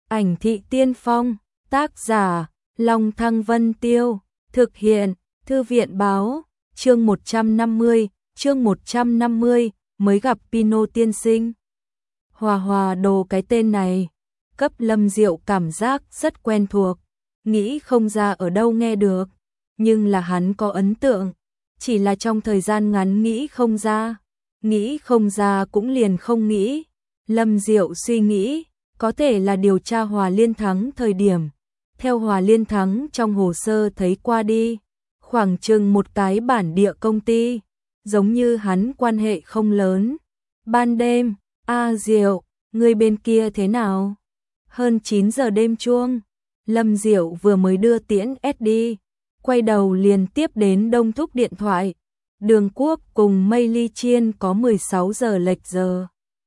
Ảnh thị tiên phong, tác giả, Long Thăng Vân Tiêu, thực hiện, Thư viện báo, chương 150, mới gặp Pino tiên sinh. Hòa hòa đồ cái tên này, cấp Lâm Diệu cảm giác rất quen thuộc, nghĩ không ra ở đâu nghe được, nhưng là hắn có ấn tượng, chỉ là trong thời gian ngắn nghĩ không ra cũng liền không nghĩ. Lâm Diệu suy nghĩ, có thể là điều tra Hòa Liên Thắng thời điểm, theo Hòa Liên Thắng trong hồ sơ thấy qua đi, khoảng chừng một cái bản địa công ty, giống như hắn quan hệ không lớn. Ban đêm, Diệu, người bên kia thế nào? Hơn 9 giờ đêm chuông, Lâm Diệu vừa mới đưa tiễn SD, quay đầu liền tiếp đến Đông Thúc điện thoại. Đường Quốc cùng Mây Ly Chiên có 16 giờ lệch giờ.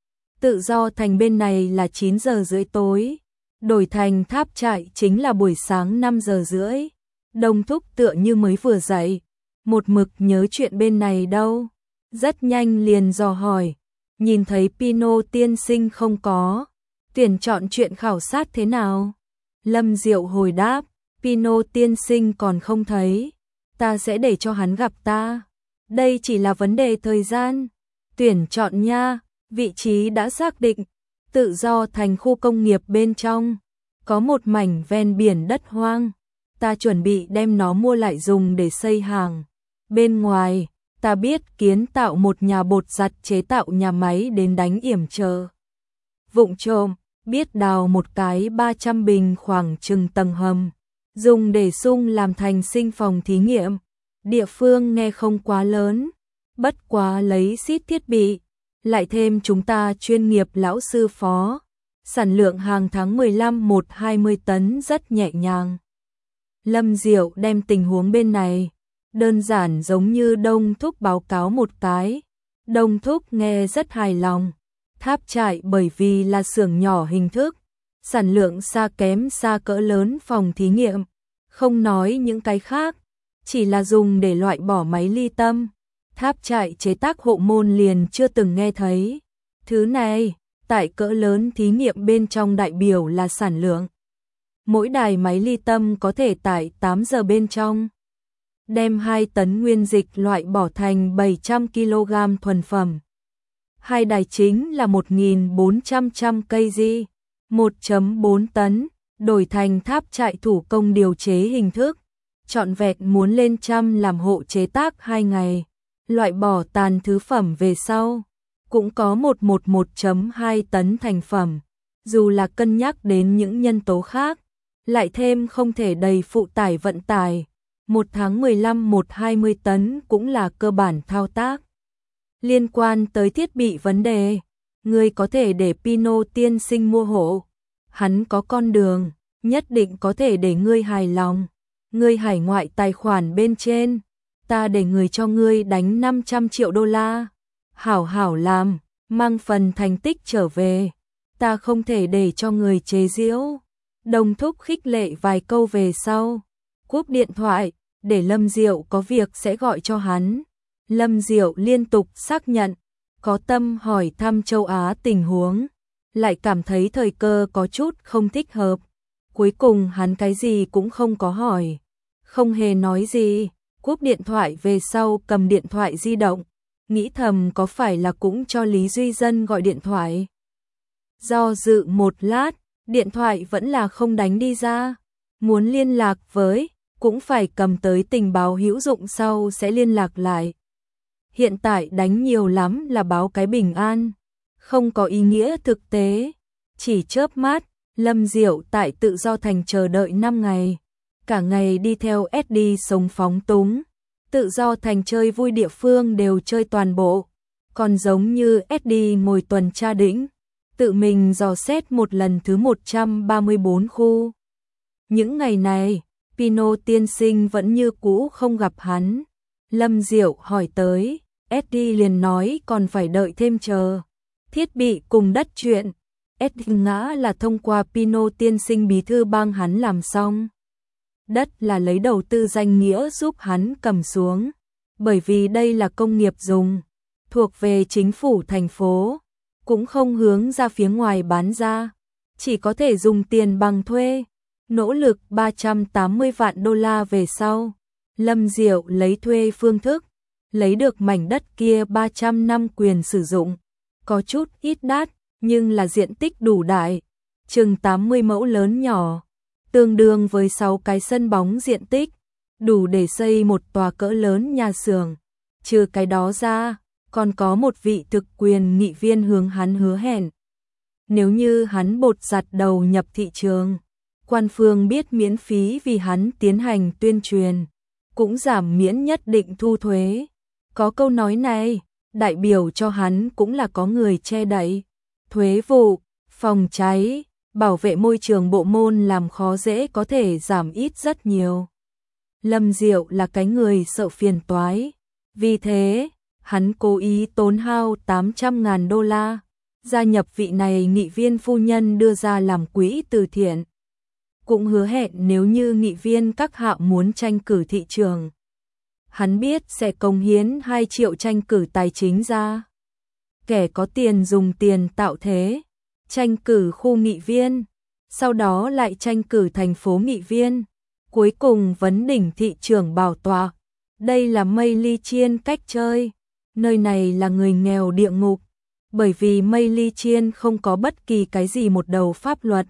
Tự Do Thành bên này là 9 giờ rưỡi tối, đổi thành Tháp Trại chính là buổi sáng 5 giờ rưỡi. Đông Thúc tựa như mới vừa dậy, một mực nhớ chuyện bên này đâu. Rất nhanh liền dò hỏi, nhìn thấy Pino tiên sinh không có, tuyển chọn chuyện khảo sát thế nào? Lâm Diệu hồi đáp, Pino tiên sinh còn không thấy, ta sẽ để cho hắn gặp ta. Đây chỉ là vấn đề thời gian. Tuyển chọn nha, vị trí đã xác định, Tự Do Thành khu công nghiệp bên trong, có một mảnh ven biển đất hoang, ta chuẩn bị đem nó mua lại dùng để xây hàng. Bên ngoài, ta biết kiến tạo một nhà bột giặt chế tạo nhà máy đến đánh yểm chờ. Vụng trộm, biết đào một cái 300 bình khoảng chừng tầng hầm, dùng để sung làm thành sinh phòng thí nghiệm. Địa phương nghe không quá lớn, bất quá lấy xít thiết bị, lại thêm chúng ta chuyên nghiệp lão sư phó, sản lượng hàng tháng 15-20 tấn rất nhẹ nhàng. Lâm Diệu đem tình huống bên này, đơn giản giống như Đông Thúc báo cáo một cái. Đông Thúc nghe rất hài lòng. Tháp Trại bởi vì là xưởng nhỏ hình thức, sản lượng xa kém xa cỡ lớn phòng thí nghiệm, không nói những cái khác, chỉ là dùng để loại bỏ máy ly tâm. Tháp Trại chế tác hộ môn liền chưa từng nghe thấy. Thứ này, tại cỡ lớn thí nghiệm bên trong đại biểu là sản lượng. Mỗi đài máy ly tâm có thể tại 8 giờ bên trong đem 2 tấn nguyên dịch loại bỏ thành 700 kg thuần phẩm. 2 đài chính là 1.400 kg, 1.4 tấn, đổi thành Tháp Trại thủ công điều chế hình thức, trọn vẹn muốn lên trăm làm hộ chế tác 2 ngày, loại bỏ tàn thứ phẩm về sau, cũng có 111.2 tấn thành phẩm, dù là cân nhắc đến những nhân tố khác, lại thêm không thể đầy phụ tải vận tải, một tháng 15-20 tấn cũng là cơ bản thao tác. Liên quan tới thiết bị vấn đề, người có thể để Pino tiên sinh mua hộ, hắn có con đường, nhất định có thể để ngươi hài lòng. Ngươi hải ngoại tài khoản bên trên, ta để người cho ngươi đánh 500 triệu đô la. Hảo hảo làm, mang phần thành tích trở về, ta không thể để cho người chế giễu. Đông Thúc khích lệ vài câu về sau, cúp điện thoại, để Lâm Diệu có việc sẽ gọi cho hắn. Lâm Diệu liên tục xác nhận, có tâm hỏi thăm châu Á tình huống, lại cảm thấy thời cơ có chút không thích hợp. Cuối cùng hắn cái gì cũng không có hỏi, không hề nói gì, cúp điện thoại về sau cầm điện thoại di động, nghĩ thầm có phải là cũng cho Lý Duy Dân gọi điện thoại. Do dự một lát, điện thoại vẫn là không đánh đi ra, muốn liên lạc với, cũng phải cầm tới tình báo hữu dụng sau sẽ liên lạc lại. Hiện tại đánh nhiều lắm là báo cái bình an, không có ý nghĩa thực tế, chỉ chớp mắt. Lâm Diệu tại Tự Do Thành chờ đợi 5 ngày, cả ngày đi theo SD sống phóng túng, Tự Do Thành chơi vui địa phương đều chơi toàn bộ, còn giống như SD ngồi tuần tra đỉnh, tự mình dò xét một lần thứ 134 khu. Những ngày này, Pino tiên sinh vẫn như cũ không gặp hắn. Lâm Diệu hỏi tới, SD liền nói còn phải đợi thêm chờ. Thiết bị cùng đất chuyện. SD ngã là thông qua Pino tiên sinh bí thư bang hắn làm xong. Đất là lấy đầu tư danh nghĩa giúp hắn cầm xuống, bởi vì đây là công nghiệp dùng, thuộc về chính phủ thành phố, cũng không hướng ra phía ngoài bán ra, chỉ có thể dùng tiền bằng thuê. Nỗ lực 380 vạn đô la về sau, Lâm Diệu lấy thuê phương thức, lấy được mảnh đất kia 300 năm quyền sử dụng, có chút ít đắt, nhưng là diện tích đủ đại, chừng 80 mẫu lớn nhỏ, tương đương với 6 cái sân bóng diện tích, đủ để xây một tòa cỡ lớn nhà xưởng. Trừ cái đó ra, còn có một vị thực quyền nghị viên hướng hắn hứa hẹn. Nếu như hắn bột giặt đầu nhập thị trường, quan phương biết miễn phí vì hắn tiến hành tuyên truyền, cũng giảm miễn nhất định thu thuế. Có câu nói này, đại biểu cho hắn cũng là có người che đậy. Thuế vụ, phòng cháy, bảo vệ môi trường bộ môn làm khó dễ có thể giảm ít rất nhiều. Lâm Diệu là cái người sợ phiền toái, vì thế, hắn cố ý tốn hao 800.000 đô la, gia nhập vị này nghị viên phu nhân đưa ra làm quỹ từ thiện. Cũng hứa hẹn nếu như nghị viên các hạng muốn tranh cử thị trường, hắn biết sẽ cống hiến 2 triệu tranh cử tài chính ra. Kẻ có tiền dùng tiền tạo thế, tranh cử khu nghị viên, sau đó lại tranh cử thành phố nghị viên, cuối cùng vấn đỉnh thị trường bảo tọa. Đây là Mây Ly Chiên cách chơi, nơi này là người nghèo địa ngục, bởi vì Mây Ly Chiên không có bất kỳ cái gì một đầu pháp luật,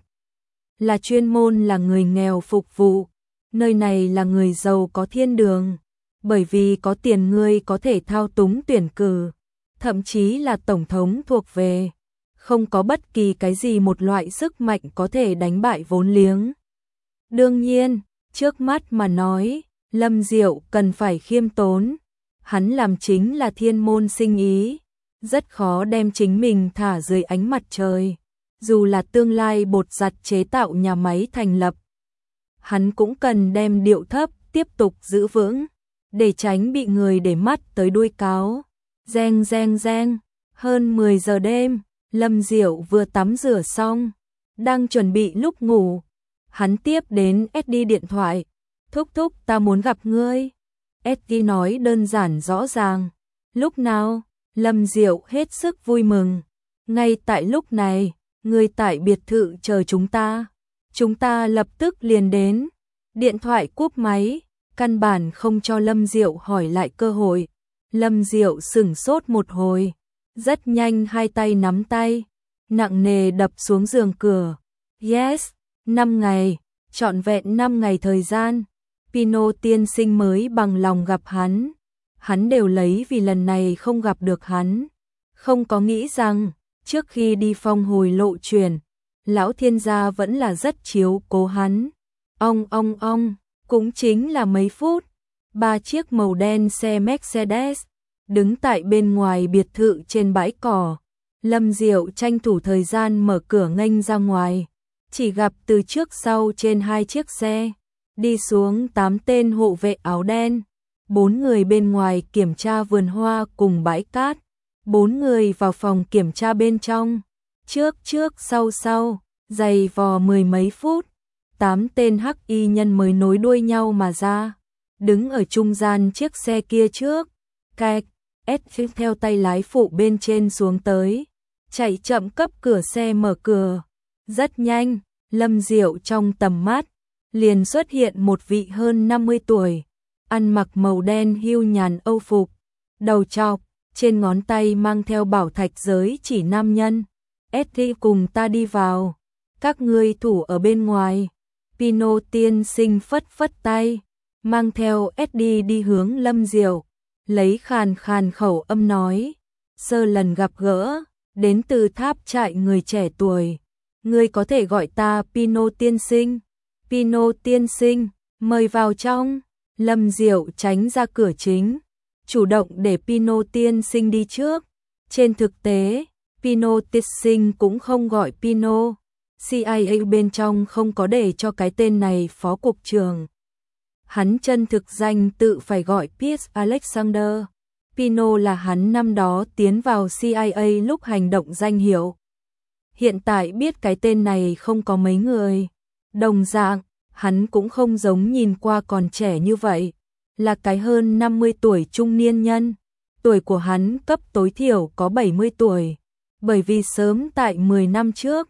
là chuyên môn là người nghèo phục vụ, nơi này là người giàu có thiên đường, bởi vì có tiền ngươi có thể thao túng tuyển cử, thậm chí là tổng thống thuộc về, không có bất kỳ cái gì một loại sức mạnh có thể đánh bại vốn liếng. Đương nhiên, trước mắt mà nói, Lâm Diệu cần phải khiêm tốn, hắn làm chính là thiên môn sinh ý, rất khó đem chính mình thả dưới ánh mặt trời, dù là tương lai bột giặt chế tạo nhà máy thành lập. Hắn cũng cần đem điệu thấp tiếp tục giữ vững, để tránh bị người để mắt tới đuôi cáo. Reng reng reng, hơn 10 giờ đêm, Lâm Diệu vừa tắm rửa xong, đang chuẩn bị lúc ngủ, hắn tiếp đến SD điện thoại. Thúc thúc, ta muốn gặp ngươi. SD nói đơn giản rõ ràng. Lúc nào? Lâm Diệu hết sức vui mừng. Ngay tại lúc này, ngươi tại biệt thự chờ chúng ta. Chúng ta lập tức liền đến. Điện thoại cúp máy, căn bản không cho Lâm Diệu hỏi lại cơ hội. Lâm Diệu sửng sốt một hồi, rất nhanh hai tay nắm tay, nặng nề đập xuống giường cửa. Yes, 5 ngày, trọn vẹn 5 ngày thời gian. Pino tiên sinh mới bằng lòng gặp hắn đều lấy vì lần này không gặp được hắn, không có nghĩ rằng, trước khi đi phong hồi lộ chuyển, lão thiên gia vẫn là rất chiếu cố hắn. Ong, cũng chính là mấy phút, 3 chiếc màu đen xe Mercedes, đứng tại bên ngoài biệt thự trên bãi cỏ. Lâm Diệu tranh thủ thời gian mở cửa nghênh ra ngoài, chỉ gặp từ trước sau trên 2 chiếc xe đi xuống 8 tên hộ vệ áo đen, 4 người bên ngoài kiểm tra vườn hoa cùng bãi cát, 4 người vào phòng kiểm tra bên trong, trước sau, giày vò 10 mấy phút, 8 tên hắc y nhân mới nối đuôi nhau mà ra, đứng ở trung gian chiếc xe kia trước, cạch, theo tay lái phụ bên trên xuống tới, chạy chậm cấp cửa xe mở cửa, rất nhanh, Lâm Diệu trong tầm mắt liền xuất hiện một vị hơn 50 tuổi, ăn mặc màu đen hưu nhàn âu phục, đầu trọc, trên ngón tay mang theo bảo thạch giới chỉ nam nhân. Eddie cùng ta đi vào, các ngươi thủ ở bên ngoài. Pino tiên sinh phất phất tay, mang theo Eddie đi hướng Lâm Diệu, lấy khàn khẩu âm nói, sơ lần gặp gỡ, đến từ tháp trại người trẻ tuổi, ngươi có thể gọi ta Pino tiên sinh. Pino tiên sinh, mời vào trong. Lâm Diệu tránh ra cửa chính, chủ động để Pino tiên sinh đi trước. Trên thực tế, Pino tiên sinh cũng không gọi Pino. CIA bên trong không có để cho cái tên này phó cục trưởng. Hắn chân thực danh tự phải gọi Pierce Alexander. Pino là hắn năm đó tiến vào CIA lúc hành động danh hiệu. Hiện tại biết cái tên này không có mấy người. Đồng dạng, hắn cũng không giống nhìn qua còn trẻ như vậy, là cái hơn 50 tuổi trung niên nhân. Tuổi của hắn cấp tối thiểu có 70 tuổi, bởi vì sớm tại 10 năm trước,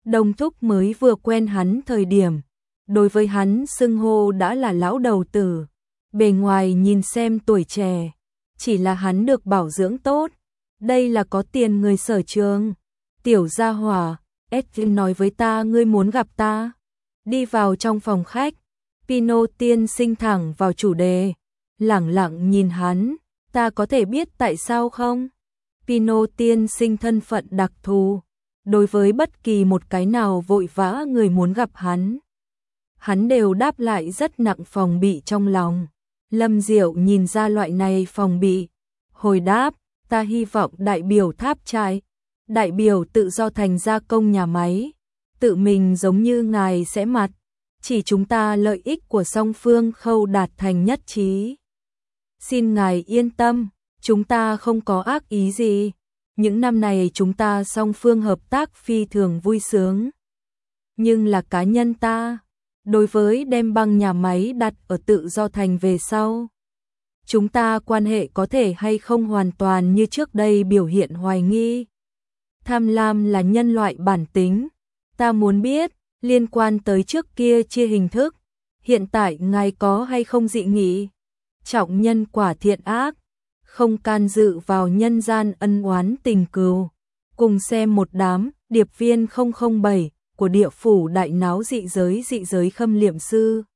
Đồng Thúc mới vừa quen hắn thời điểm, đối với hắn xưng hô đã là lão đầu tử, bề ngoài nhìn xem tuổi trẻ, chỉ là hắn được bảo dưỡng tốt, đây là có tiền người sở trường. Tiểu gia hỏa, Edwin nói với ta ngươi muốn gặp ta. Đi vào trong phòng khách, Pino tiên sinh thẳng vào chủ đề, lẳng lặng nhìn hắn, ta có thể biết tại sao không? Pino tiên sinh thân phận đặc thù, đối với bất kỳ một cái nào vội vã người muốn gặp hắn đều đáp lại rất nặng phòng bị trong lòng. Lâm Diệu nhìn ra loại này phòng bị, hồi đáp, ta hy vọng đại biểu tháp trai, đại biểu tự do thành gia công nhà máy, tự mình giống như ngài sẽ mặt, chỉ chúng ta lợi ích của song phương khâu đạt thành nhất trí. Xin ngài yên tâm, chúng ta không có ác ý gì, những năm này chúng ta song phương hợp tác phi thường vui sướng. Nhưng là cá nhân ta, đối với đem băng nhà máy đặt ở tự do thành về sau, chúng ta quan hệ có thể hay không hoàn toàn như trước đây biểu hiện hoài nghi. Tham lam là nhân loại bản tính, ta muốn biết, liên quan tới trước kia chia hình thức, hiện tại ngài có hay không dị nghị? Trọng nhân quả thiện ác, không can dự vào nhân gian ân oán tình cừu. Cùng xem một đám điệp viên 007 của địa phủ đại náo dị giới khâm liệm sư.